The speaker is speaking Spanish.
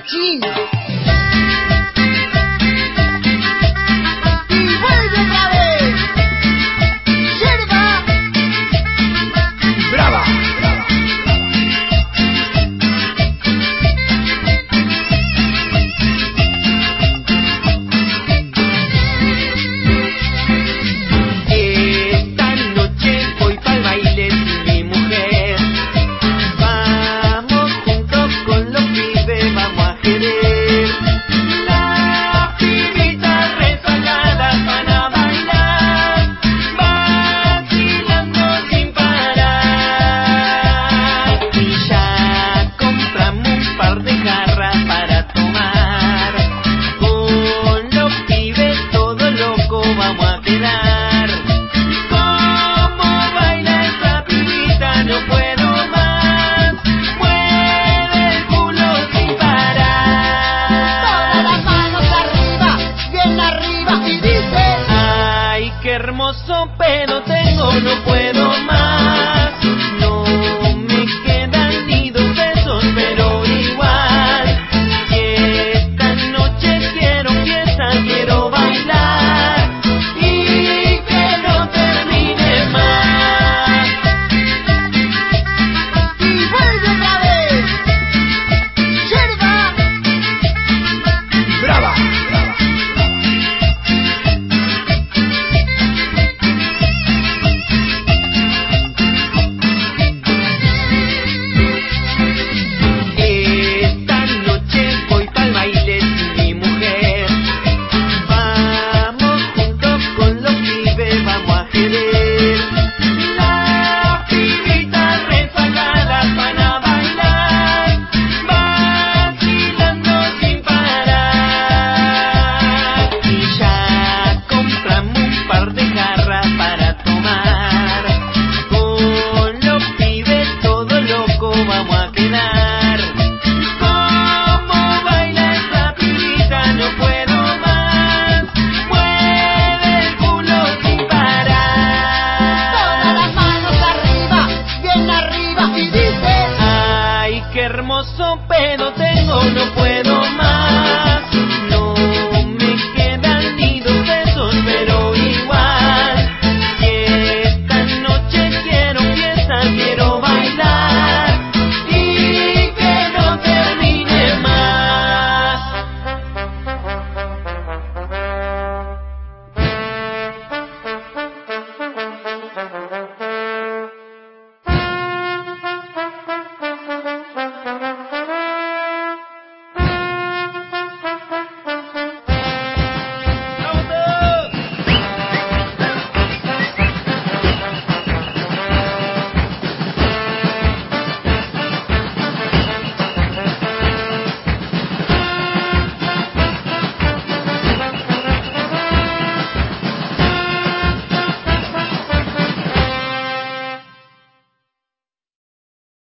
machín. Y vuelve otra vez. Yerba brava. Esta noche voy pa'l baile sin mi mujer. Vamos juntos con los pibes, vamos a querer. Las pibitas rezagadas van a bailar, vacilando sin parar. Y ya compramos un par de jarras para tomar. Con los pibes todo loco vamos a quedar. Como baila esa pibita no puedo más. Mueve el culo sin parar. Todas las manos arriba, bien arriba y dice: Ay, qué hermoso pedo tengo, no puedo